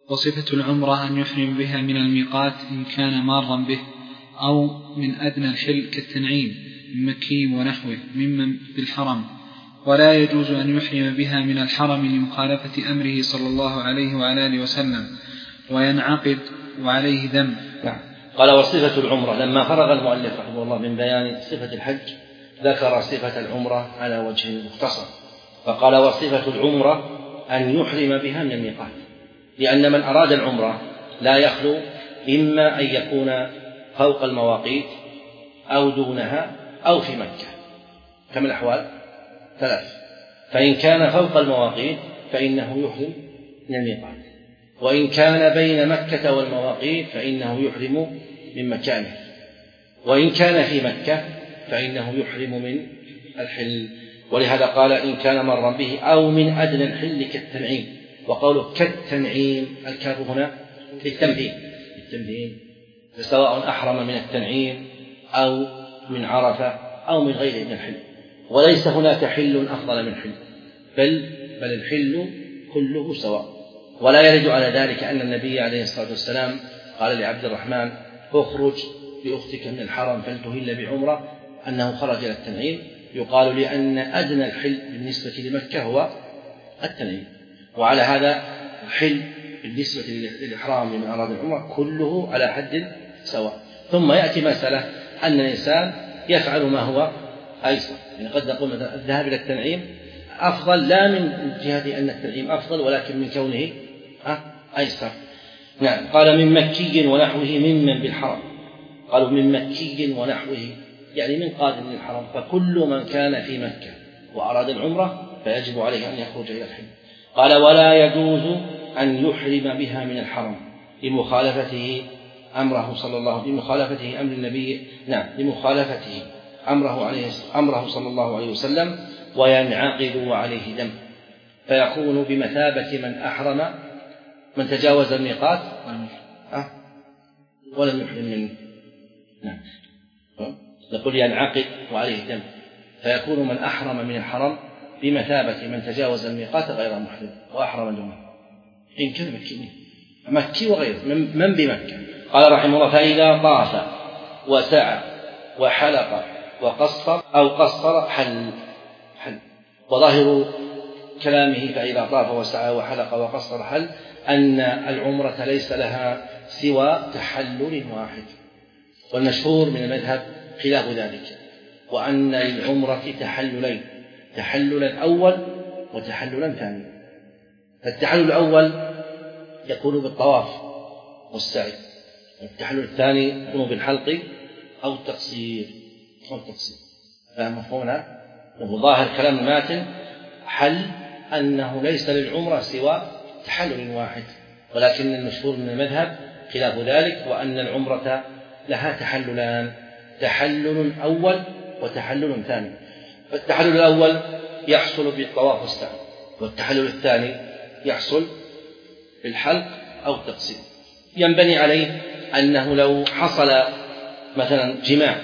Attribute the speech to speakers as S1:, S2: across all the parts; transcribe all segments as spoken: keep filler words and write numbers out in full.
S1: وصفة العمرة أن يحرم بها من الميقات إن كان مارا به أو من أدنى الحل كالتنعيم من مكي ونحوه ممن بالحرم، ولا يجوز أن يحرم بها من الحرم لمخالفة أمره صلى الله عليه وعلى آله وسلم وينعقد وعليه ذنب.
S2: قال وصفة العمرة. لما فرغ المؤلف رحمه الله من بيان صفة الحج ذكر صفة العمرة على وجه مختصر، فقال وصفة العمرة أن يحرم بها من الميقات، لأن من أراد العمرة لا يخلو إما أن يكون فوق المواقيت أو دونها أو في مكة، كم الأحوال؟ ثلاث. فإن كان فوق المواقيت فإنه يحرم من الميقات، وإن كان بين مكة والمواقيت فإنه يحرم من مكانه، وإن كان في مكة فإنه يحرم من الحل. ولهذا قال إن كان مرا به أو من أدنى الحل كالتنعيم، وقوله كالتنعيم الكاف هنا للتمثيل للتمثيل فسواء أحرم من التنعيم أو من عرفة أو من غيره من الحل، وليس هناك حل أفضل من حل، بل بل الحل كله سواء. ولا يرد على ذلك أن النبي عليه الصلاة والسلام قال لعبد الرحمن اخرج لأختك من الحرم فلتهل بعمرة أنه خرج إلى التنعيم، يقال لأن أدنى الحل بالنسبة لمكة هو التنعيم، وعلى هذا الحل بالنسبة للإحرام لمن أراد العمرة كله على حد سواء. ثم يأتي مسألة أن الإنسان يفعل ما هو أيسر، يعني قد نقول الذهاب إلى التنعيم أفضل لا من جهة أن التنعيم أفضل ولكن من كونه أيسر. نعم. قال من مكي ونحوه ممن بالحرم، قالوا من مكي ونحوه يعني من قادم من الحرم، فكل من كان في مكة وأراد العمرة فيجب عليه أن يخرج إلى الحل. قال ولا يجوز أن يحرم بها من الحرم لمخالفته أمره صلى الله عليه وسلم لمخالفته أمر النبي نعم لمخالفته أمره عليه أمره صلى الله عليه وسلم وينعقد عليه دم، فيكون بمثابة من أحرم من تجاوز الميقات أه؟ ولم يحرم منه. نعم. نقول ينعقد وعليه دم، فيكون من أحرم من الحرم بمثابة من تجاوز الميقات غير محرم وأحرم دونه إن كان مكي مكي وغيره من بمكة. قال رحمه الله فإذا طاف وسعى وحلق وقصر أو قصر حل حل وظاهر كلامه فإذا طاف وسعى وحلق وقصر حل أن العمرة ليس لها سوى تحلل واحد، والمشهور من المذهب خلاف ذلك، وأن للعمرة تحللين، تحللا أول وتحللا ثاني. فالتحلل الأول يكون بالطواف والسعي، والتحلل الثاني يكون بالحلق أو التقصير أو التقصير. فمفهومنا وظاهر كلام الماتن حل أنه ليس للعمرة سوى تحلل واحد، ولكن المشهور من المذهب خلاف ذلك، وأن العمرة لها تحللان، تحلل أول وتحلل ثاني. فالتحلل الأول يحصل بالطواف والسعي، والتحلل الثاني يحصل بالحلق أو التقصير. ينبني عليه أنه لو حصل مثلا جماع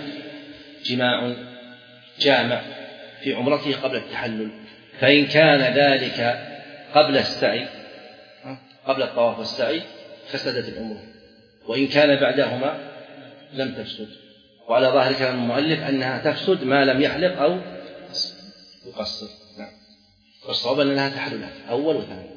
S2: جماع جامع في عمرته قبل التحلل، فإن كان ذلك قبل السعي قبل الطواف والسعي فسدت العمرة، وإن كان بعدهما لم تفسد. وعلى ظاهر كلام المؤلف أنها تفسد ما لم يحلق أو يقصر. نعم. والصواب أن لها تحللات أول وثاني.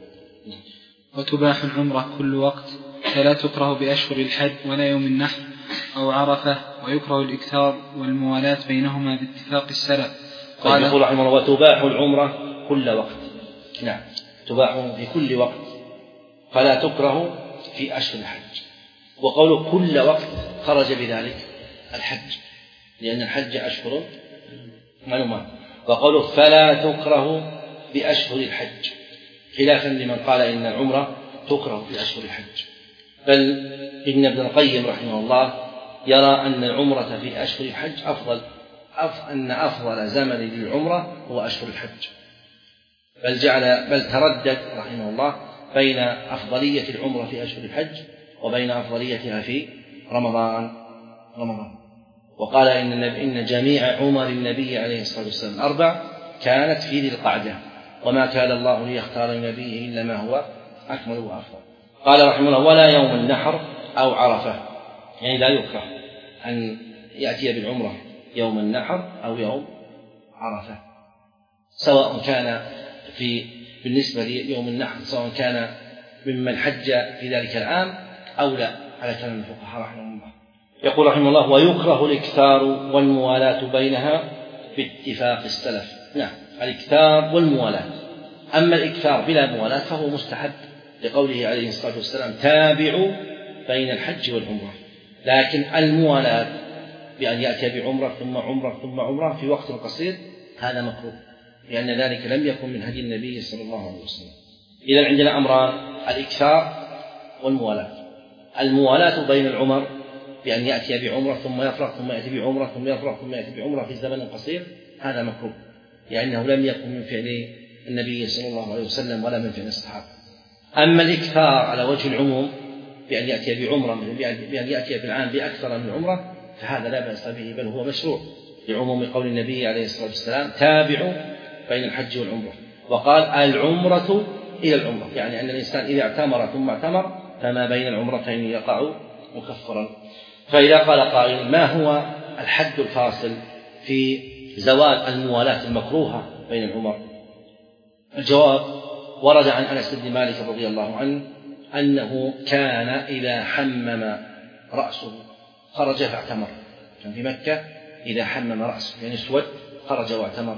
S1: وتباح العمرة كل وقت، فلا تكره بأشهر الحج ولا يوم النحر أو عرفة، ويكره الإكثار والموالاة بينهما باتفاق السلف.
S2: قال يقول رحمه الله وتباح العمرة كل وقت. نعم تباح في كل وقت، فلا تكره في أشهر الحج. وقوله كل وقت خرج بذلك الحج، لأن الحج أشهر معلومات. وقوله فلا تكره بأشهر الحج خلافا لمن قال إن العمرة تكره في أشهر الحج، بل إن ابن القيم رحمه الله يرى أن العمرة في أشهر الحج أفضل، أف أن أفضل زمن للعمرة هو أشهر الحج، بل جعل بل تردد رحمه الله بين أفضلية العمرة في أشهر الحج وبين أفضليتها في رمضان رمضان وقال إن إن جميع عمر النبي عليه الصلاة والسلام الأربع كانت في ذي القعدة، وما كان الله ليختار لنبيه إلا ما هو أكمل وأفضل. قال رحمه الله: ولا يوم النحر أو عرفة، يعني لا يكره أن يأتي بالعمرة يوم النحر أو يوم عرفة، سواء كان في بالنسبة ليوم النحر سواء كان ممن حج في ذلك العام أو لا، على كلام الفقهاء رحمه الله. يقول رحمه الله: ويكره الإكثار والموالاة بينها باتفاق السلف. نعم، الإكثار والموالاة. أما الإكثار بلا موالاة فهو مستحب، لقوله عليه الصلاة والسلام: تابعوا بين الحج والعمرة. لكن الموالاة بأن يأتي بعمرة ثم عمرة ثم عمرة في وقت قصير هذا مكروه، لأن ذلك لم يكن من هدي النبي صلى الله عليه وسلم. إذن عندنا أمران: الإكثار والموالاة. الموالاة بين العمر بأن يأتي بعمرة ثم يفرغ ثم يأتي بعمرة ثم يفرغ ثم يأتي بعمرة في زمن قصير هذا مكروه، لأنه لم يكن من فعل النبي صلى الله عليه وسلم ولا من فعل الصحابة. أما الإكثار على وجه العموم بأن يأتي بعمرة بأن يأتي في العام بأكثر من عمرة فهذا لا بأس به، بل هو مشروع لعموم قول النبي عليه الصلاة والسلام: تابعوا بين الحج والعمرة. وقال: العمرة إلى العمرة، يعني أن الإنسان إذا اعتمر ثم اعتمر فما بين العمرتين يقع مكفرا. فإذا قال قائل: ما هو الحد الفاصل في زوال الموالاة المكروهة بين العمر؟ الجواب: ورد عن أنس بن مالك رضي الله عنه أنه كان إذا حمم رأسه خرج فاعتمر، كان في مكة إذا حمم رأسه يعني اسود خرج واعتمر.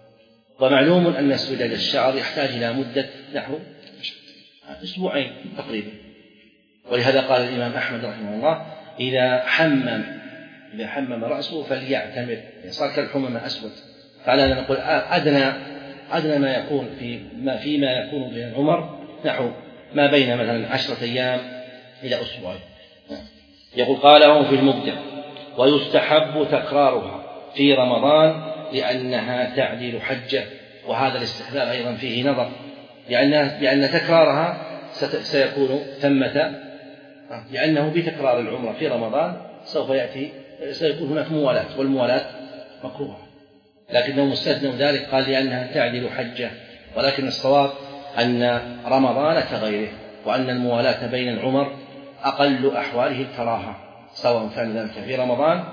S2: ومعلوم أن اسوداد الشعر يحتاج إلى مدة نحو أسبوعين تقريبا، ولهذا قال الإمام أحمد رحمه الله: إذا حمم إذا حمم رأسه فليعتمر، يعني صار كالحمم أسود. فعلى نقول أدنى أدنى ما يكون في ما فيما يكون بين العمر نحو ما بين مثلا عشرة أيام إلى أسبوعين. يقول: قاله في المبدع: ويستحب تكرارها في رمضان لأنها تعدل حجة. وهذا الاستحباب أيضا فيه نظر، لأن لأن تكرارها سيكون ثمة، لأنه بتكرار العمرة في رمضان سوف يأتي سيكون هناك موالاة، والموالاة مكروهة، لكنه مستثنى ذلك قال لأنها تعدل حجة. ولكن الصواب أن رمضان كغيره، وأن الموالاة بين العمر أقل أحواله الكراهة، سواء كان ذلك في رمضان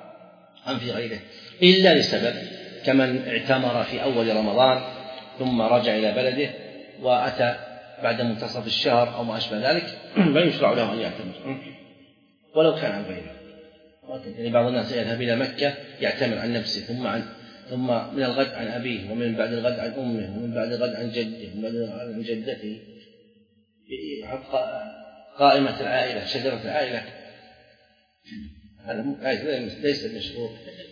S2: أم في غيره، إلا لسبب، كمن اعتمر في أول رمضان ثم رجع إلى بلده وأتى بعد منتصف الشهر أو ما أشبه ذلك لا يشرع له أن يعتمر ولو كان عن غيره. يعني بعض الناس يذهب إلى مكة يعتمر عن نفسه ثم عن ثم من الغد عن أبيه، ومن بعد الغد عن أمه، ومن بعد الغد عن جده، ومن بعد الغد عن جدته، يحط قائمة العائلة، شجرة العائلة. هذا ليس المشروع.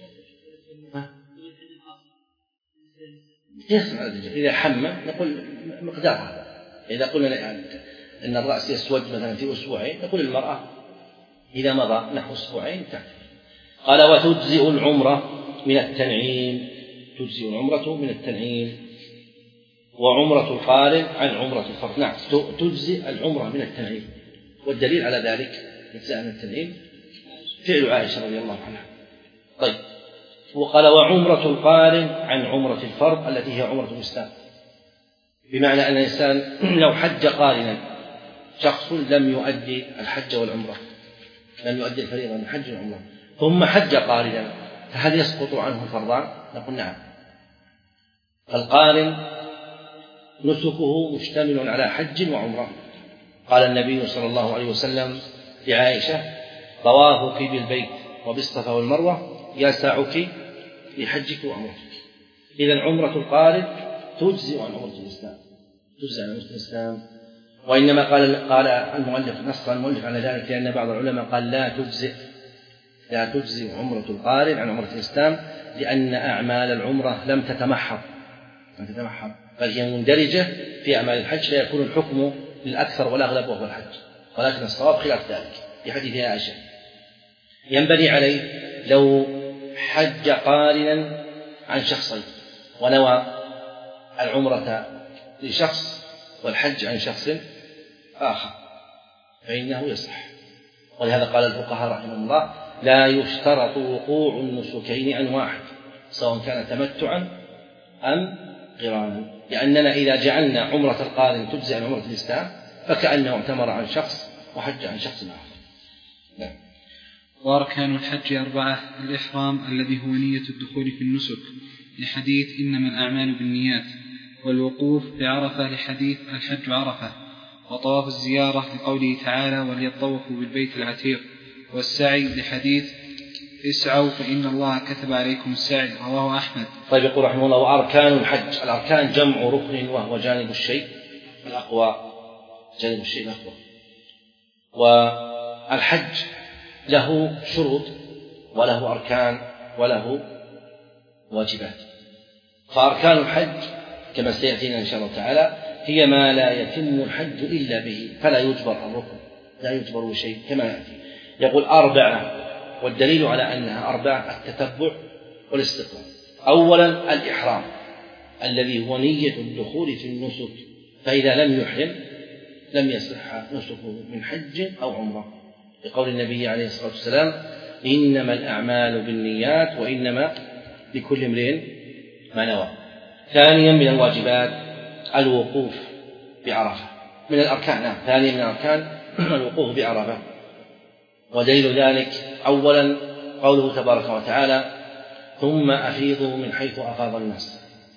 S2: إذا حمى نقول مقدار هذا. إذا قلنا أن الرأس يسود مثلا في أسبوعين نقول المرأة إذا مضى نحو أسبوعين تعتمر. قال: وتجزئ العمرة من التنعيم، تجزئ العمرة من التنعيم، وعمرة القارن عن عمرة الفرض. نعم، تجزئ العمرة من التنعيم، والدليل على ذلك إجزاء من التنعيم فعل عائشة رضي الله عنها. طيب، وقال: وعمرة القارن عن عمرة الفرض التي هي عمرة الإسلام، بمعنى أن الإنسان لو حج قارنا، شخص لم يؤدي الحج والعمرة، لم يؤدي الفريضة من الحج والعمرة، ثم حج قارنا، فهل يسقط عنه الفرضان؟ نقول نعم. فالقارن نسكه مشتمل على حج وعمرة. قال النبي صلى الله عليه وسلم لعائشة: طوافك بالبيت وبالصفا والمروة يسعك لحجك وعمرتك. إذن عمرة القارن تجزئ عن عمرة الإسلام، تجزئ عن عمرة الإسلام. وإنما قال قال المؤلف نص المؤلف على ذلك، لأن بعض العلماء قال لا تجزئ لا تجزئ عمرة القارن عن عمرة الإسلام، لأن أعمال العمرة لم تتمحض لم تتمحض بل هي مندرجة في أعمال الحج، فيكون الحكم للأكثر والأغلب وهو الحج. ولكن الصواب خلاف ذلك في حديث عائشة. ينبني عليه لو حج قارنا عن شخصين ونوى العمرة لشخص والحج عن شخص آخر فإنه يصح. ولهذا قال الفقهاء رحمهم الله: لا يشترط وقوع النسكين عن واحد، سواء كان تمتعا أم قرانا، لأننا إذا جعلنا عمرة القارن تجزئ عن عمرة الإسلام فكأنه اعتمر عن شخص وحج عن شخص آخر. نعم.
S1: وأركان الحج أربعة: الإحرام الذي هو نية الدخول في النسك لحديث إنما الأعمال بالنيات، والوقوف بعرفة لحديث الحج عرفة، وطواف الزيارة لقوله تعالى وليطوفوا بالبيت العتيق، والسعي لحديث اسعوا فإن الله كتب عليكم السعي، رواه أحمد.
S2: طيب يقول رحمه الله: وأركان الحج. الأركان جمع ركن وهو جانب الشيء الأقوى، جانب الشيء الأقوى. والحج له شروط وله أركان وله واجبات. فأركان الحج كما سيأتينا إن شاء الله تعالى هي ما لا يتم الحج إلا به، فلا يجبر الركن، لا يجبر بشيء كما يأتي. يقول أربعة، والدليل على أنها أربعة التتبع والاستقرار. أولا الإحرام الذي هو نية الدخول في النسك، فإذا لم يحرم لم يصح نسكه من حج أو عمرة، بقول النبي عليه الصلاة والسلام: إنما الأعمال بالنيات وإنما لكل امرئ ما نوى. ثانيا من الواجبات الوقوف بعرفة، من الأركان نعم ثانيا من الأركان الوقوف بعرفة. ودليل ذلك أولا قوله تبارك وتعالى: ثم أفيضوا من حيث أفاض الناس.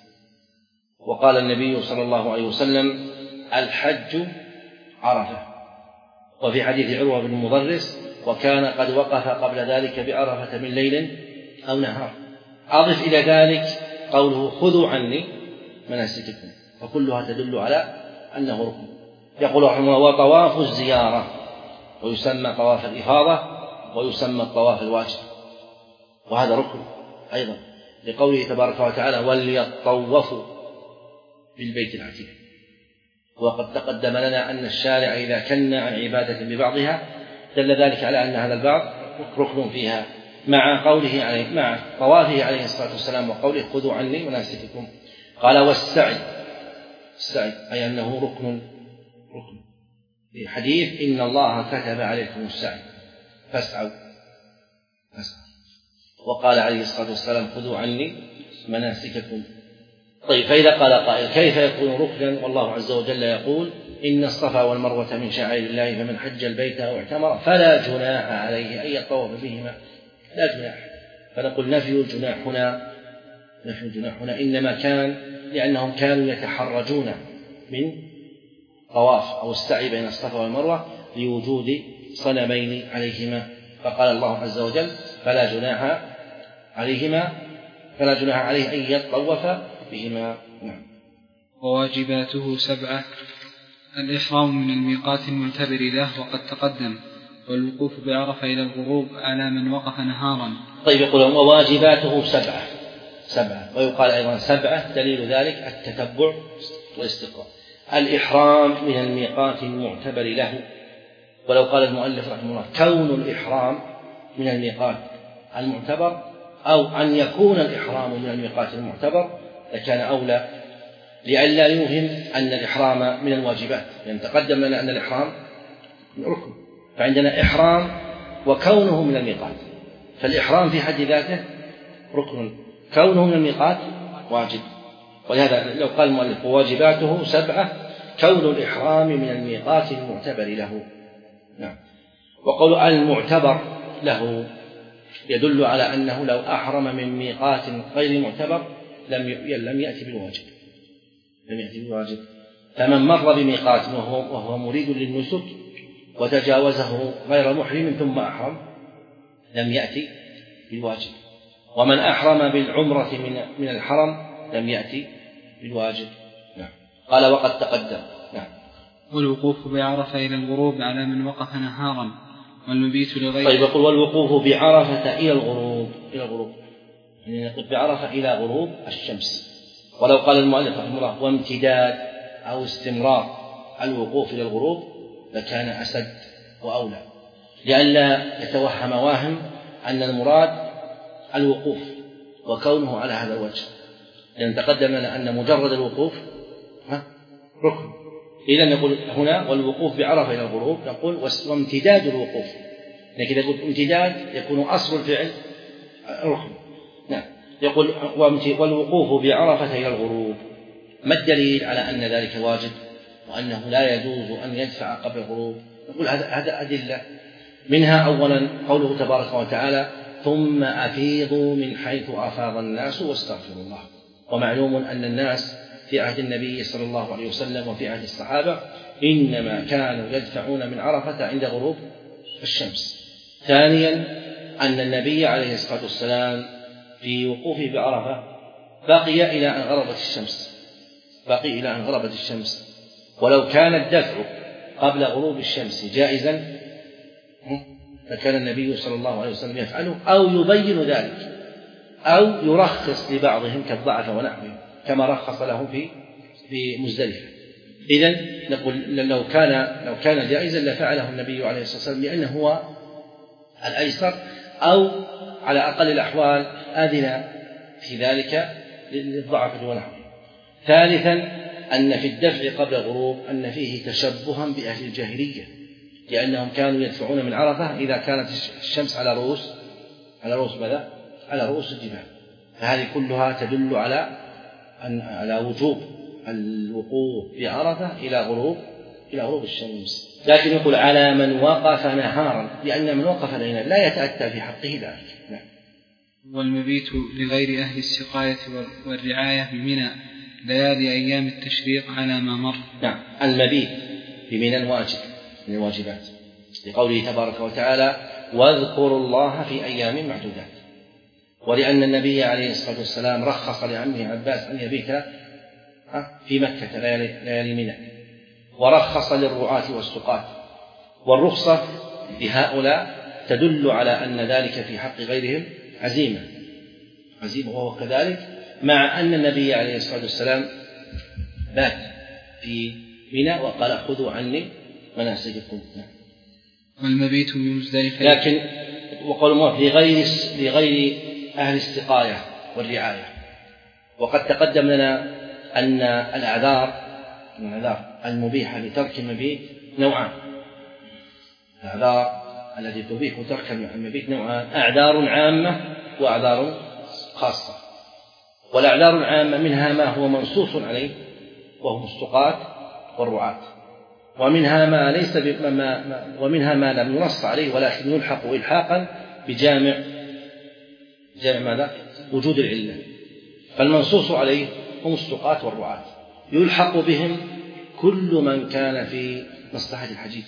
S2: وقال النبي صلى الله عليه وسلم: الحج عرفة. وفي حديث عروة بن المضرس: وكان قد وقف قبل ذلك بعرفة من ليل أو نهار. أضف إلى ذلك قوله: خذوا عني مناسككم، فكلها تدل على أنه ركن. يقول رحمه الله: وطواف الزيارة، ويسمى طواف الإفاضة ويسمى الطواف الواجب، وهذا ركن أيضا، لقوله تبارك وتعالى: وليطوفوا بالبيت العتيق. وقد تقدم لنا أن الشارع إذا كن عن عبادة ببعضها دل ذلك على أن هذا البعض ركن فيها، مع قوله عليه مع طوافه عليه الصلاة والسلام وقوله: خذوا عني مناسككم. قال: والسعي، السعي أي أنه ركن ركن في حديث إن الله كتب عليكم السعي فاسعوا فاسعوا. وقال عليه الصلاة والسلام: خذوا عني مناسككم. طيب، فإذا قال قائل: كيف يكون ركنا والله عز وجل يقول: إن الصفا والمروة من شعائر الله فمن حج البيت أو اعتمر فلا جناح عليه أن يطوف بهما؟ لا جناح. فنقول: نفي الجناح هنا نفي الجناح هنا إنما كان لأنهم كانوا يتحرجون من طواف أو السعي بين الصفا والمروة لوجود صنمين عليهما، فقال الله عز وجل: فلا جناح عليهما فلا جناح عليه أن يطوف بهما. نعم.
S1: وواجباته سبعة: الإحرام من الميقات المعتبر له وقد تقدم، والوقوف بعرفة إلى الغروب على من وقف نهارا.
S2: طيب، يقول: وواجباته سبعة سبعة ويقال أيضا سبعة، دليل ذلك التتبع والاستقرار. الإحرام من الميقات المعتبر له، ولو قال المؤلف رحمه الله: كون الإحرام من الميقات المعتبر أو أن يكون الإحرام من الميقات المعتبر لكان أولى، لئلا يوهم أن الإحرام من الواجبات، لأن تقدم لنا أن الإحرام ركن، فعندنا إحرام وكونه من الميقات، فالإحرام في حد ذاته ركن، كونه من الميقات واجب. ولهذا لو قال المؤلف: وواجباته سبعة، كون الإحرام من الميقات المعتبر له. نعم. وقول المعتبر له يدل على أنه لو أحرم من ميقات غير معتبر لم لم يأتي بالواجب لم يأتي بالواجب فمن مر بميقات وهو, وهو مريد للنسك وتجاوزه غير محرم ثم أحرم لم يأتي بالواجب، ومن أحرم بالعمرة من من الحرم لم يأتي بالواجب. نعم. قال: وقد تقدم. نعم.
S1: والوقوف بعرفة إلى الغروب على من وقف نهارا، والمبيت لغيره.
S2: طيب، يقول: والوقوف بعرفة إلى الغروب إلى الغروب يعني يقف بعرفة إلى غروب الشمس. ولو قال المؤلف رحمه الله: وامتداد أو استمرار الوقوف إلى الغروب لكان أسد وأولى، لئلا يتوهم واهم أن المراد الوقوف وكونه على هذا الوجه، لأن تقدم لنا أن مجرد الوقوف ركن. إذن نقول هنا: والوقوف بعرفة إلى الغروب، نقول: وامتداد الوقوف، لكن يقول امتداد يكون أصل الفعل ركن. نعم. يقول: والوقوف بعرفة إلى الغروب. ما الدليل على أن ذلك واجب؟ وأنه لا يجوز أن يدفع قبل الغروب. نقول هذا أدلة، منها أولا قوله تبارك وتعالى ثم أفيضوا من حيث أفاض الناس واستغفروا الله. ومعلوم أن الناس في عهد النبي صلى الله عليه وسلم وفي عهد الصحابة إنما كانوا يدفعون من عرفة عند غروب الشمس. ثانيا أن النبي عليه الصلاة والسلام في وقوفه بعرفة بقي إلى أن غربت الشمس بقي إلى أن غربت الشمس ولو كان الدفع قبل غروب الشمس جائزا فكان النبي صلى الله عليه وسلم يفعله أو يبين ذلك أو يرخص لبعضهم كالضعف ونحوه كما رخص لهم في في مزدلفة. إذن نقول لو كان لو كان جائزا لفعله النبي عليه الصلاة والسلام لأنه هو الأيسر أو على أقل الأحوال آذن في ذلك للضعف ونحوه. ثالثا أن في الدفع قبل الغروب أن فيه تشبها بأهل الجاهلية لأنهم كانوا يدفعون من عرفة إذا كانت الشمس على رؤوس على رؤوس ماذا؟ على رؤوس الجبال. فهذه كلها تدل على أن على وجوب الوقوف بعرفة إلى غروب إلى غروب الشمس. لكن يقول على من وقف نهارا لأن من وقف ليلا لا يتأتى في حقه ذلك. نعم.
S1: والمبيت لغير أهل السقاية والرعاية بمنى ليالي أيام التشريق على ما مر.
S2: نعم. المبيت بمنى واجب من الواجبات لقوله تبارك وتعالى واذكروا الله في أيام معدودات. ولأن النبي عليه الصلاة والسلام رخص لعمه عباس أن يبيت في مكة ليالي منى ورخص للرعاة والسقاة. والرخصة لهؤلاء تدل على أن ذلك في حق غيرهم عزيمة عزيمة وهو كذلك مع أن النبي عليه الصلاة والسلام بات في منى وقال خذوا عني مناسككم.
S1: والمبيت بمزدلفة
S2: لكن وقال الله لغير لغير أهل السقاية والرعاية. وقد تقدم لنا أن الأعذار الأعذار المبيحة لترك المبيت نوعان. الأعذار التي تبيح ترك المبيت نوعان أعذار عامة وأعذار خاصة. والأعذار العامة منها ما هو منصوص عليه وهو السقاة والرعاة ومنها ما ليس بما ومنها ما لم ينص عليه ولكن يلحق إلحاقا بجامع جامع ماذا؟ وجود العلة. فالمنصوص عليه هم السقاة والرعاة يلحق بهم كل من كان في مصلحة الحجيج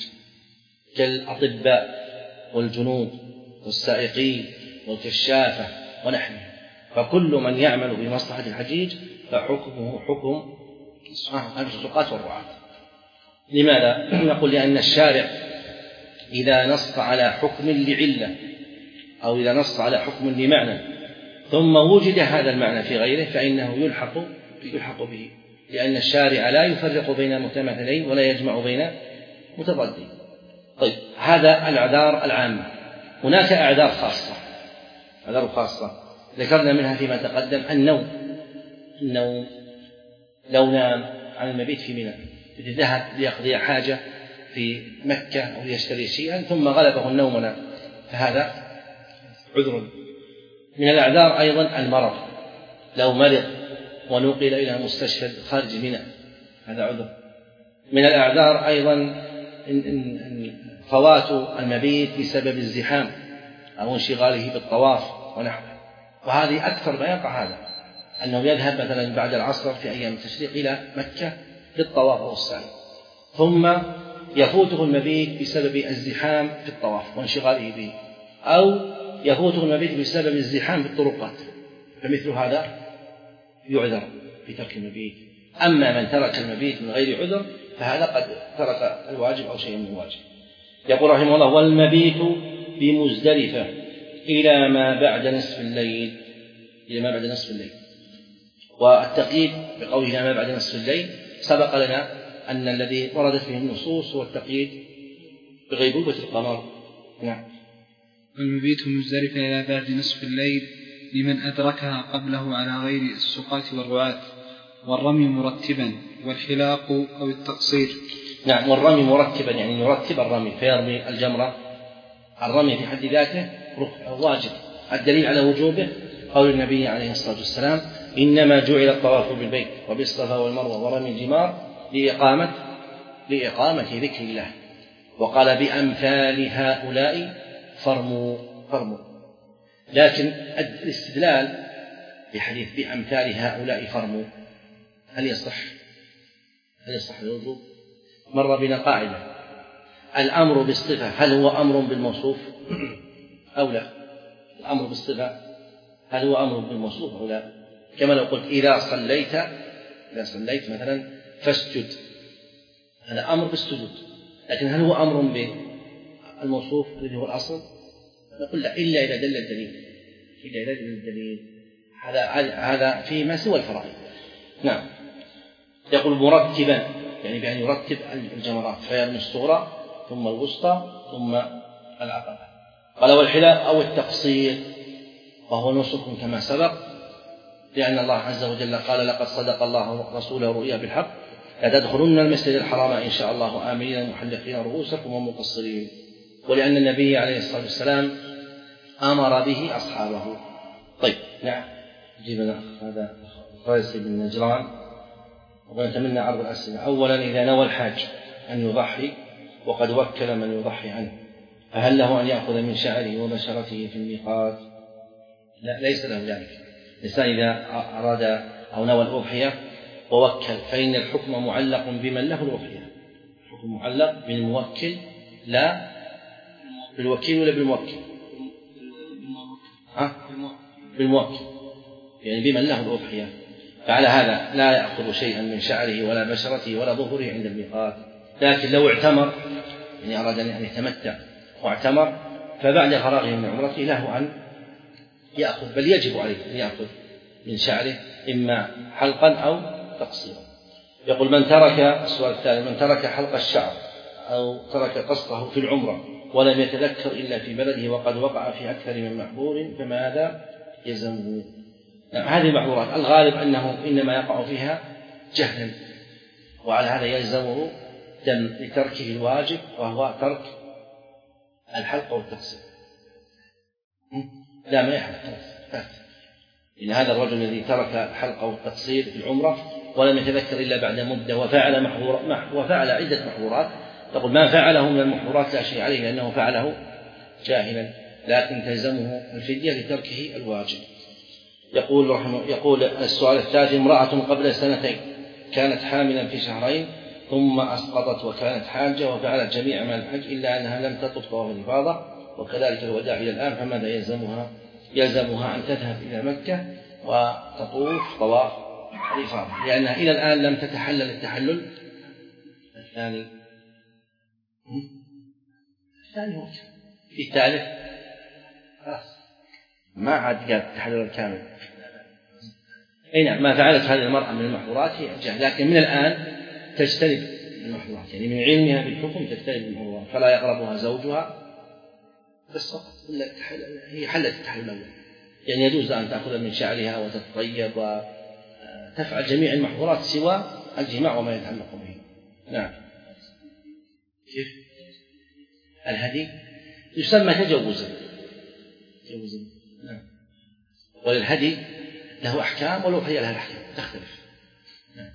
S2: كالأطباء والجنود والسائقين والكشافة ونحوهم. فكل من يعمل بمصلحة الحجيج فحكمه حكم السقاة والرعاة. لماذا؟ نقول لأن الشارع إذا نص على حكم لعلة أو إذا نص على حكم لمعنى ثم وجد هذا المعنى في غيره فإنه يلحق يلحق به لأن الشارع لا يفرق بين متماثلين ولا يجمع بين متضادين. طيب هذا الأعذار العامة. هناك أعذار خاصة أعذار خاصة ذكرنا منها فيما تقدم النوم النوم لو نام عن المبيت في منى ذهب ليقضي حاجة في مكة أو يشتري شيئا ثم غلبه النوم ونام فهذا عذر. من الأعذار أيضا المرض لو مرض ونقل إلى مستشفى خارج منى هذا عذر. من الأعذار أيضا فوات المبيت بسبب الزحام أو انشغاله بالطواف ونحوه. وهذه أكثر ما يقع هذا أنه يذهب مثلا بعد العصر في أيام التشريق إلى مكة للطواف والسعي ثم يفوته المبيت بسبب الزحام في الطواف وانشغاله به أو يفوته المبيت بسبب الزحام في الطرقات فمثل هذا يعذر بترك المبيت. أما من ترك المبيت من غير عذر فهذا قد ترك الواجب أو شيء من الواجب. يقول رحمه الله والمبيت بمزدلفة إلى ما بعد نصف الليل إلى ما بعد نصف الليل. والتقييد بقوله إلى ما بعد نصف الليل سبق لنا أن الذي وردت فيه النصوص هو التقييد بغيبوبة القمر. نعم.
S1: والمبيت بمزدلفة إلى بعد نصف الليل لمن أدركها قبله على غير السقاة والرعاة. والرمي مرتبا والحلاق أو التقصير.
S2: نعم. والرمي مرتبا يعني يرتب الرمي فيرمي الجمرة. الرمي في حد ذاته واجب. الدليل على وجوبه قول النبي عليه الصلاة والسلام إنما جعل الطواف بالبيت وبالصفا والمروة ورمي الجمار لإقامة لإقامة ذكر الله، وقال بأمثال هؤلاء فرموا فرموا. لكن الاستدلال بحديث بأمثال هؤلاء فرموا هل يصح؟ هل يصح الوجوب؟ مر بنا قاعدة: الأمر بالصفة هل هو أمر بالموصوف أو لا؟ الأمر بالصفة هل هو أمر بالموصوف أو لا؟ كما لو قلت إذا صليت إذا صليت مثلا فاسجد، هذا أمر بالسجود، لكن هل هو أمر بالموصوف الذي هو الأصل؟ نقول لا، إلا إذا دل الدليل، إلا إذا دل الدليل. هذا هذا فيما سوى الفرائض. نعم. يقول مرتبا، يعني بأن يرتب الجمرات، فيرمي الصغرى ثم الوسطى ثم العقبة. قال والحلاء أو التقصير وهو نسك كما سبق، لأن الله عز وجل قال لقد صدق الله رسوله رؤيا بالحق لا تدخلن المسجد الحرام إن شاء الله آمنين محلقين رؤوسكم ومقصرين، ولأن النبي عليه الصلاة والسلام أمر به أصحابه. طيب نعم، جيبنا هذا قيس بن نجران، ونتمنى عرض الأسئلة. أولا، إذا نوى الحاج أن يضحي وقد وكل من يضحي عنه، فهل له أن يأخذ من شعره وبشرته في الميقات؟ لا، ليس له ذلك. الإنسان إذا أراد أو نوى الأضحية ووكل فإن الحكم معلق بمن له الأضحية، الحكم معلق بالموكل لا بالوكيل ولا بالموكل؟ ها؟ بالموكل، يعني بمن له الأضحية. فعلى هذا لا يأخذ شيئا من شعره ولا بشرته ولا ظهره عند الميقات. لكن لو اعتمر، يعني أراد أن يتمتع واعتمر، فبعد فراغه من عمرته له أن يأخذ، بل يجب عليه أن يأخذ من شعره إما حلقا أو تقصيرا. يقول من ترك، السؤال الثاني، من ترك حلق الشعر أو ترك قصره في العمرة ولم يتذكر إلا في بلده وقد وقع في أكثر من محظور فماذا يلزمه؟ نعم، هذه المحظورات الغالب أنه إنما يقع فيها جهلا، وعلى هذا يلزمه دم لتركه الواجب وهو ترك الحلق والتقصير. لا، ما يحلق، إن هذا الرجل الذي ترك الحلق والتقصير في العمرة ولم يتذكر إلا بعد مدة وفعل محظور وفعل عدة محظورات، تقول ما فعله من المحظورات لا شيء عليه لأنه فعله جاهلا، لكن تلزمه الفدية لتركه الواجب. يقول رحمه يقول السؤال الثالث: امرأة قبل سنتين كانت حاملا في شهرين ثم أسقطت وكانت حاجة وفعلت جميع ما الحج إلا أنها لم تطف طواف الإفاضة وكذلك الوداع إلى الآن، فماذا يلزمها؟ يلزمها أن تذهب إلى مكة وتطوف طواف الإفاضة، لأنها إلى الآن لم تتحلل التحلل الثاني. الثاني هو في الثالث خلاص ما عاد قال التحلل الكامل. أي نعم، ما فعلت هذه المرأة من المحظورات هي جهل، لكن من الآن تجتنب المحظورات، يعني من علمها بالحكم تجتنب المحظورات، فلا يقربها زوجها بس فقط إلا هي حلت التحلل الأول، يعني يجوز أن تأخذ من شعرها وتتطيب وتفعل جميع المحظورات سوى الجماع وما يتعلق به. نعم. كيف؟ الهدي يسمى تجوزا، تجوزا. نعم. وللهدي له أحكام والأضحية لها أحكام تختلف. نعم.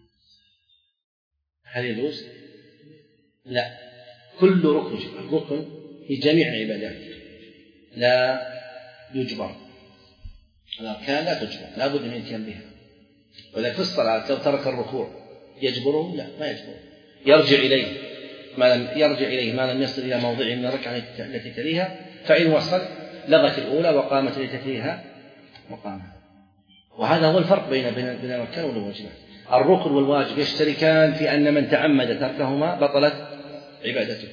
S2: هل يجوز؟ لا، كل ركن الركن في جميع العبادات لا يجبر، الأركان لا تجبر، لا بد من الاتيان بها. ولكن في الصلاة لو ترك الركوع يجبره؟ لا، ما يجبره، يرجع إليه ما لم يرجع إليه ما لم يصل إلى موضع من الركعة التي تليها، فإن وصل لغت الأولى وقامت التي تليها وقامها. وهذا هو الفرق بين بين بين الأركان والواجبات. الركن والواجب يشتركان في أن من تعمد تركهما بطلت عبادته.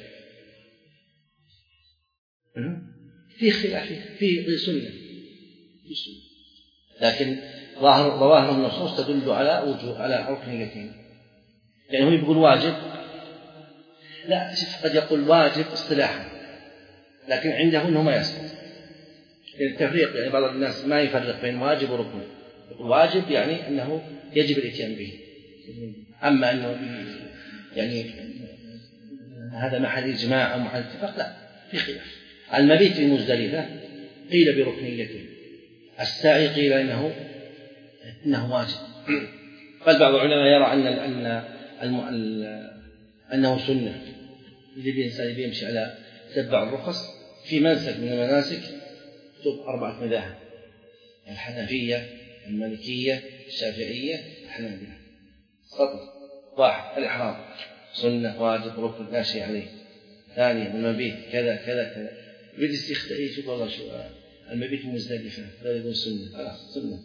S2: في خلاف في سنة، في سنة، لكن ظاهر ظواهر النصوص تدل على وجوه على ركنيتين. يعني هو يقول واجب، لا، قد يقول واجب اصطلاحا لكن عنده انه ما يسقط. التفريق يعني بعض الناس ما يفرق بين واجب وركن، يقول واجب يعني انه يجب الاتيان به، اما انه يعني هذا محل اجماع او محل اتفاق لا، في خلاف. المبيت في مزدلفة قيل بركنيته، السعي قيل انه انه واجب. بل بعض العلماء يرى ان ان أنه سنة إذا الإنسان بيمشي على تبع الرخص في منسك من المناسك تكتب أربعة مذاهب: الحنفية، المالكية، الشافعية، الحنابلة. سطر واحد: الإحرام سنة واجب ركن لا شيء عليه. ثانيا: المبيت كذا كذا كذا. يجلس يختار شوف والله شو المبيت مزدلفة هذا يقول سنة، خلاص سنة.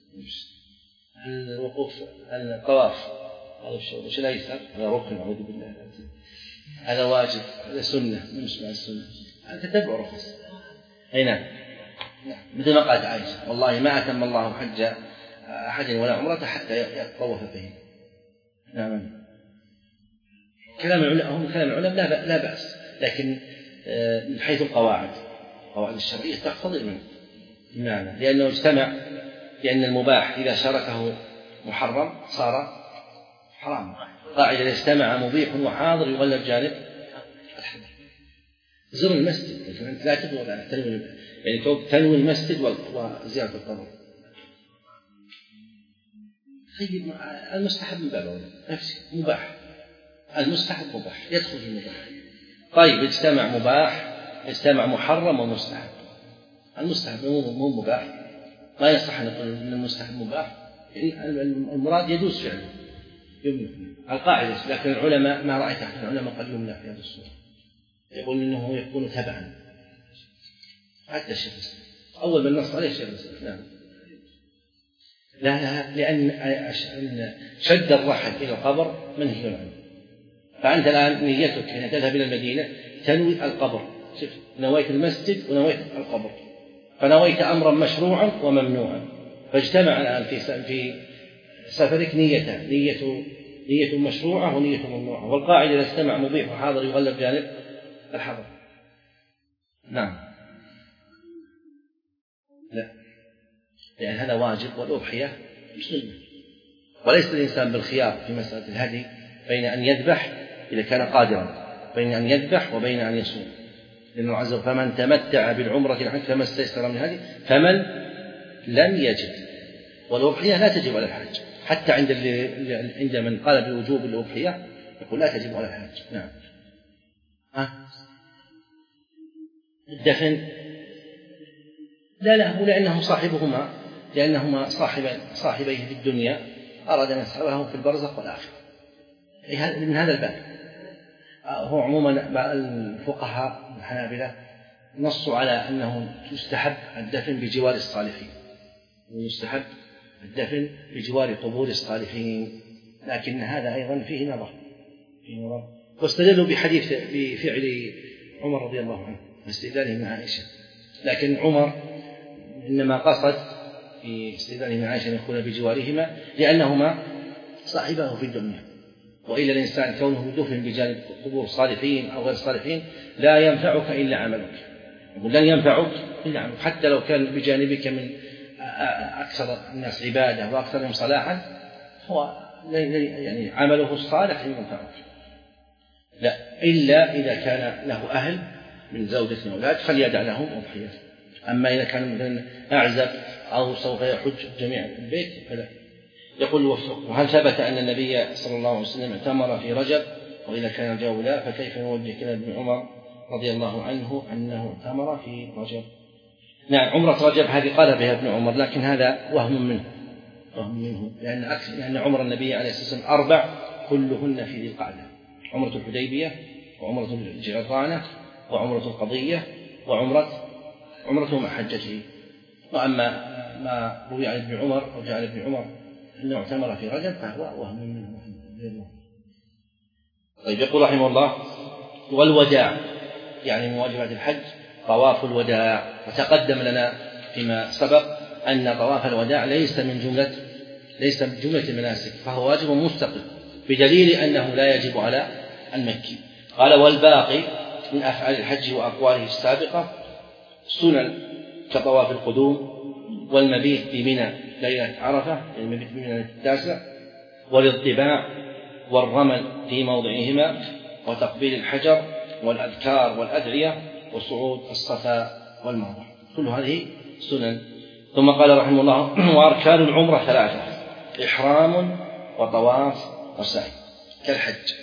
S2: الوقوف الطواف هذا وش الأيسر هذا ركن أعوذ بالله هذا واجب هذا سنة مش مع السنة. أنت تتبع رخص. أي نعم مثل ما قالت عائشة: والله ما أتم الله حج أحد ولا عمرة حتى يطوف به. نعم كلام العلماء هم كلام العلماء لا لا بأس، لكن من حيث القواعد القواعد الشرعية تقتضي منه نعم، لأنه اجتمع، لأن المباح إذا شاركه محرم صار حرام. قاعدة: إذا اجتمع مبيح وحاضر يغلب جانب الحرام. زر المسجد أنت لا تبغى ولا تنوي، يعني تنوي المسجد وزيارة القبر. طيب المستحب من باب أولى نفسه مباح، المستحب مباح يدخل في المباح. طيب اجتمع مباح اجتمع محرم ومستحب. المستحب مو مباح، ما يصح أن نقول أن المستحب مباح، المراد يجوز فعله يمنع القاعدة. لكن العلماء ما رأيت أحد العلماء قد يمنع في هذا الصورة، يقول إنه يكون تبعا. حتى الشيخ الإسلام أول من نص عليه الشيخ الإسلام نعم لا لا لأن شد الرحل إلى القبر منهي عنه. فأنت الآن نيتك أن تذهب إلى المدينة تنوي القبر، شوف نويت المسجد ونويت القبر، فنويت أمرا مشروعا وممنوعا، فاجتمع الآن في في سفرك نيتان: نية نية مشروعة ونية ممنوعة. والقاعدة إذا اجتمع مبيح وحاضر يغلب جانب الحاضر. نعم لا، لأن هذا واجب والأضحية سنة، وليس الإنسان بالخيار في مسألة الهدي بين أن يذبح إذا كان قادرا، بين أن يذبح وبين أن يصوم. لأنه عز وجل: فمن تمتع بالعمرة الحج فما استيسر من الهدي فمن لم يجد. والأضحية لا تجب على الحج، حتى عند عند من قال بوجوب الأضحية يقول لا تجب على الحج. نعم ها الدفن لا لا هو لأنه صاحبهما لأنهما صاحبين صاحبيه في الدنيا أراد أن يسحبه في البرزخ والآخرة. من هذا الباب هو عموما الفقهاء الحنابلة نصوا على أنه يستحب الدفن بجوار الصالحين، ويستحب الدفن بجوار قبور الصالحين، لكن هذا أيضا فيه نظر فيه نظر واستدلوا بحديث بفعل عمر رضي الله عنه واستدلاله مع عائشة. لكن عمر إنما قصد في استدلاله مع عائشة أن يكون بجوارهما لأنهما صاحبه في الدنيا، وإلا الإنسان كونه دفن بجانب قبور صالحين أو غير صالحين لا ينفعك إلا عملك، يقول لن ينفعك إلا عملك، حتى لو كان بجانبك من أكثر الناس عبادة وأكثرهم صلاحا هو يعني عمله الصالح ينفعك، لا إلا إذا كان له أهل من زوجة وأولاد فليدع لهم أضحية. أما إذا كان مثلا أعزب أو سوف يحج جميع البيت فلا. يقول وهل ثبت أن النبي صلى الله عليه وسلم اعتمر في رجب؟ وإذا كان الجواب لا فكيف نوجه كلام ابن عمر رضي الله عنه أنه اعتمر في رجب؟ نعم عمرة رجب هذه قال بها ابن عمر، لكن هذا وهم منه وهم منه لأن أكثر لأن عمر النبي عليه الصلاة والسلام أربع كلهن في ذي القعدة: عمرة الحديبية وعمرة الجعرانة وعمرة القضية وعمرة عمرته مع حجته. وأما ما روي عن ابن عمر أو جعل ابن عمر أنه اعتمر في رجب فهو وهم منه. طيب يقول رحمه الله: والوداع يعني من واجبات الحج طواف الوداع. وتقدم لنا فيما سبق أن طواف الوداع ليس من جملة ليس من جملة المناسك، فهو واجب مستقل بدليل أنه لا يجب على المكي. قال: والباقي من أفعال الحج وأقواله السابقة سنن كطواف القدوم والمبيت بمنى ليلة عرفة المبيت بمنى التاسع، والاضطباع والرمل في موضعهما، وتقبيل الحجر والأذكار والأدعية وصعود الصفا والمروة، كل هذه سنن. ثم قال رحمه الله: وأركان العمرة ثلاثة: إحرام وطواف وسعي كالحج.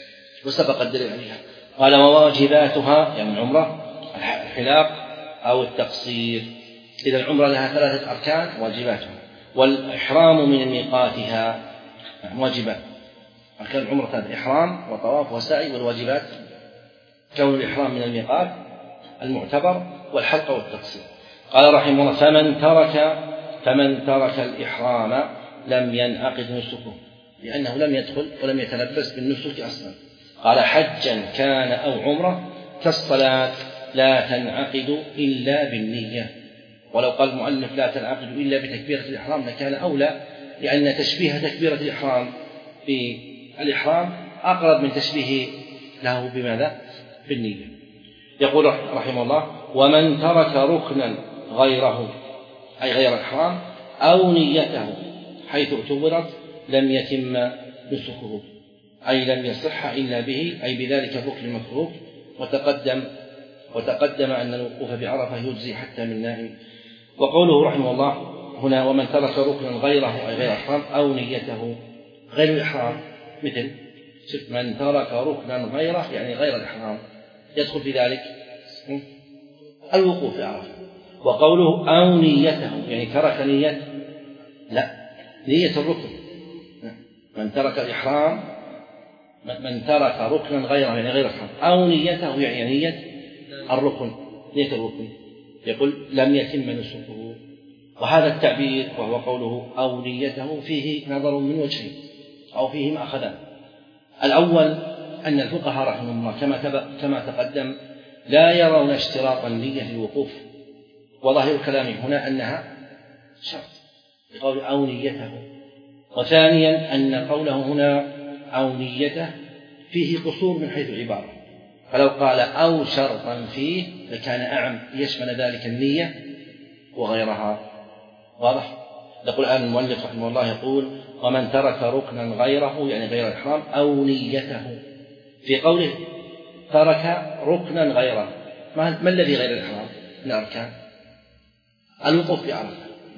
S2: وسبق الدليل عليها. قال وواجباتها يعني العمرة الحلاق أو التقصير. إذا العمرة لها ثلاثة أركان واجباتها، والإحرام من ميقاتها واجبات. أركان العمرة ثلاثة: إحرام وطواف وسعي. والواجبات كون الإحرام من الميقات المعتبر والحلق والتقصير. قال رحمه الله فمن ترك فمن ترك الإحرام لم ينعقد نسكه، لأنه لم يدخل ولم يتلبس بالنسك أصلا. قال حجا كان أو عمرة كالصلاة لا تنعقد إلا بالنية. ولو قال المؤلف لا تنعقد إلا بتكبيرة الإحرام لكان أولى، لأن تشبيه تكبيرة الإحرام بالإحرام أقرب من تشبيه له بماذا؟ بالنية. يقول رحمه الله ومن ترك ركنا غيره أي غير الإحرام أو نيته حيث اعتبرت لم يتم نسكه، أي لم يصح إلا به، أي بذلك الركن المكروه. وتقدم وتقدم أن الوقوف بعرفة يجزي حتى من نائم. وقوله رحمه الله هنا ومن ترك ركنا غيره أي غير الإحرام أو نيته غير الإحرام، مثل شوف من ترك ركنا غيره يعني غير الإحرام يدخل في ذلك الوقوف بعرفة. وقوله أو نيته يعني ترك نية لا نية الركن. من ترك الإحرام من ترك ركنا غيره يعني غير الإحرام أو نيته يعني نية الركن نية الركن يقول لم يتم نسكه. وهذا التعبير وهو قوله أو نيته فيه نظر من وجهين أو فيه مأخذان. الأول أن الفقهاء رحمهم الله كما كما تقدم لا يرون اشتراط النية للوقوف، وظاهر كلامه هنا أنها شرط بقول أو نيته. وثانيا أن قوله هنا أو نيته فيه قصور من حيث العبارة، فلو قال أو شرطا فيه لكان أعم يشمل ذلك النية وغيرها. واضح؟ يقول الآن المؤلف رحمه الله يقول ومن ترك ركنا غيره يعني غير الإحرام أو نيته. في قوله ترك ركنا غيره ما, ما الذي غير الإحرام من الأركان؟ الوقوف بعرفة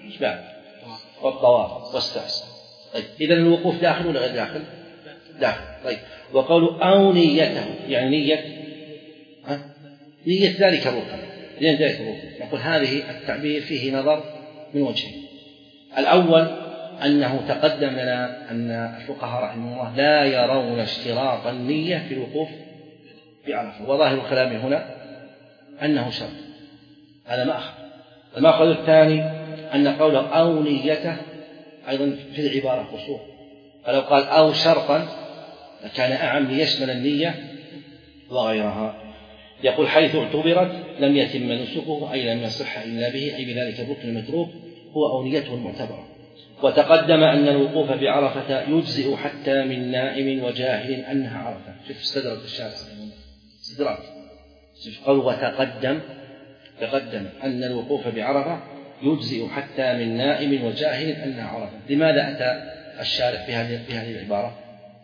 S2: والطواف والسعي. طيب إذا الوقوف داخل ولا غير داخل؟ داخل. طيب وقوله أو نيته يعني نية ها؟ نية ذلك الركن نية ذلك الركن. نقول هذه التعبير فيه نظر من وجهين. الأول أنه تقدم لنا أن الفقهاء رحمه الله لا يرون اشتراط النية في الوقوف بعرفة، وظاهر كلامه هنا أنه شرط. هذا مأخذ. المأخذ الثاني أن قوله أو نيته أيضا في العبارة قصور، فلو قال أو شرطا لكان أعم ليشمل النية وغيرها. يقول حيث اعتبرت لم يتم نسكه أي لم يصح إلا به، أي بذلك الركن المتروك هو أو نيته المعتبرة. وتقدم أن الوقوف بعرفة يجزئ حتى من نائم وجاهل أنها عرفة. شوف استدرك الشارع استدراك. شوف قول وتقدم تقدم أن الوقوف بعرفة يجزئ حتى من نائم وجاهل أنها عرفة. لماذا أتى الشارع بهذه بهذه العبارة؟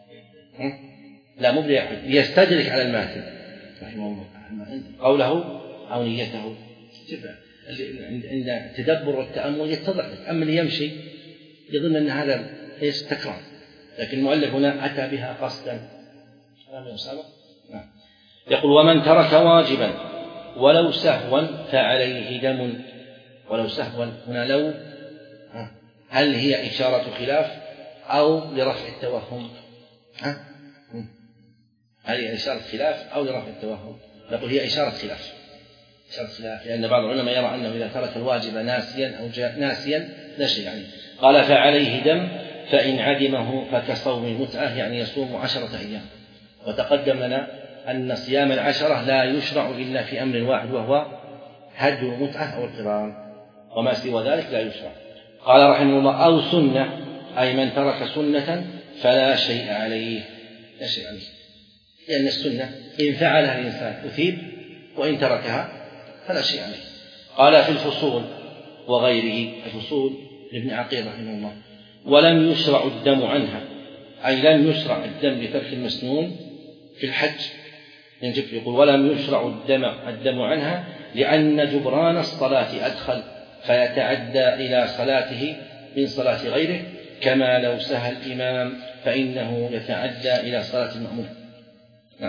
S2: لا مو ليستدرك على الماثل رحمه الله قوله أو نيته. عند تدبر والتأمل يتضح لك، أما اللي يمشي يظن أن هذا ليس تكرار، لكن المؤلف هنا أتى بها قصدا. يقول ومن ترك واجبا ولو سهوا فعليه دم. ولو سهوا هنا لو هل هي إشارة خلاف أو لرفع التوهم؟ هل هي إشارة خلاف أو لرفع التوهم؟ نقول هي إشارة خلاف إشارة خلاف لأن بعض العلماء يرى أنه إذا ترك الواجب ناسيا أو ناسيا لا شيء يعني. قال فعليه دم فإن عدمه فكصوم المتعة يعني يصوم عشرة أيام. وتقدم لنا أن صيام العشرة لا يشرع إلا في أمر واحد وهو هدي متعة أو القران، وما سوى ذلك لا يشرع. قال رحمه الله أو سنة أي من ترك سنة فلا شيء عليه لا شيء عليه، لأن السنة إن فعلها الإنسان أثيب وإن تركها فلا شيء عليه. قال في الفصول وغيره الفصول لابن عقيل رحمه الله ولم يشرع الدم عنها أي لم يشرع الدم لترك المسنون في الحج. ينجب يقول ولم يشرع الدم الدم عنها لأن جبران الصلاة أدخل فيتعدى إلى صلاته من صلاة غيره، كما لو سهى الإمام فإنه يتعدى إلى صلاة المأموم.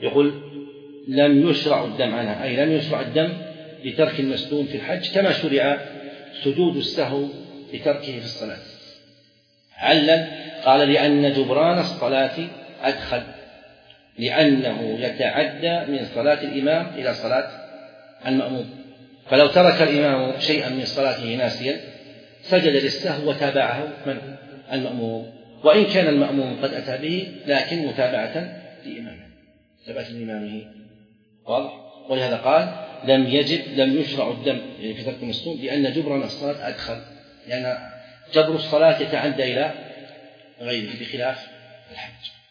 S2: يقول لم يشرع الدم عنها، أي لم يشرع الدم لترك المسنون في الحج كما شرع سجود السهو لتركه في الصلاة. علل قال لأن جبران الصلاة أدخل، لأنه يتعدى من صلاة الإمام إلى صلاة المأموم، فلو ترك الإمام شيئا من صلاته ناسيا سجد للسهو وتابعه من المأموم، وإن كان المأموم قد أتى به لكن متابعة لإمامه متابعة لإمامه. واضح؟ ولهذا قال لم يجب لم يشرع الدم يعني في ترك المسنون لأن جبران الصلاة أدخل، لأن جبر الصلاة يتعدى إلى غيره بخلاف الحج.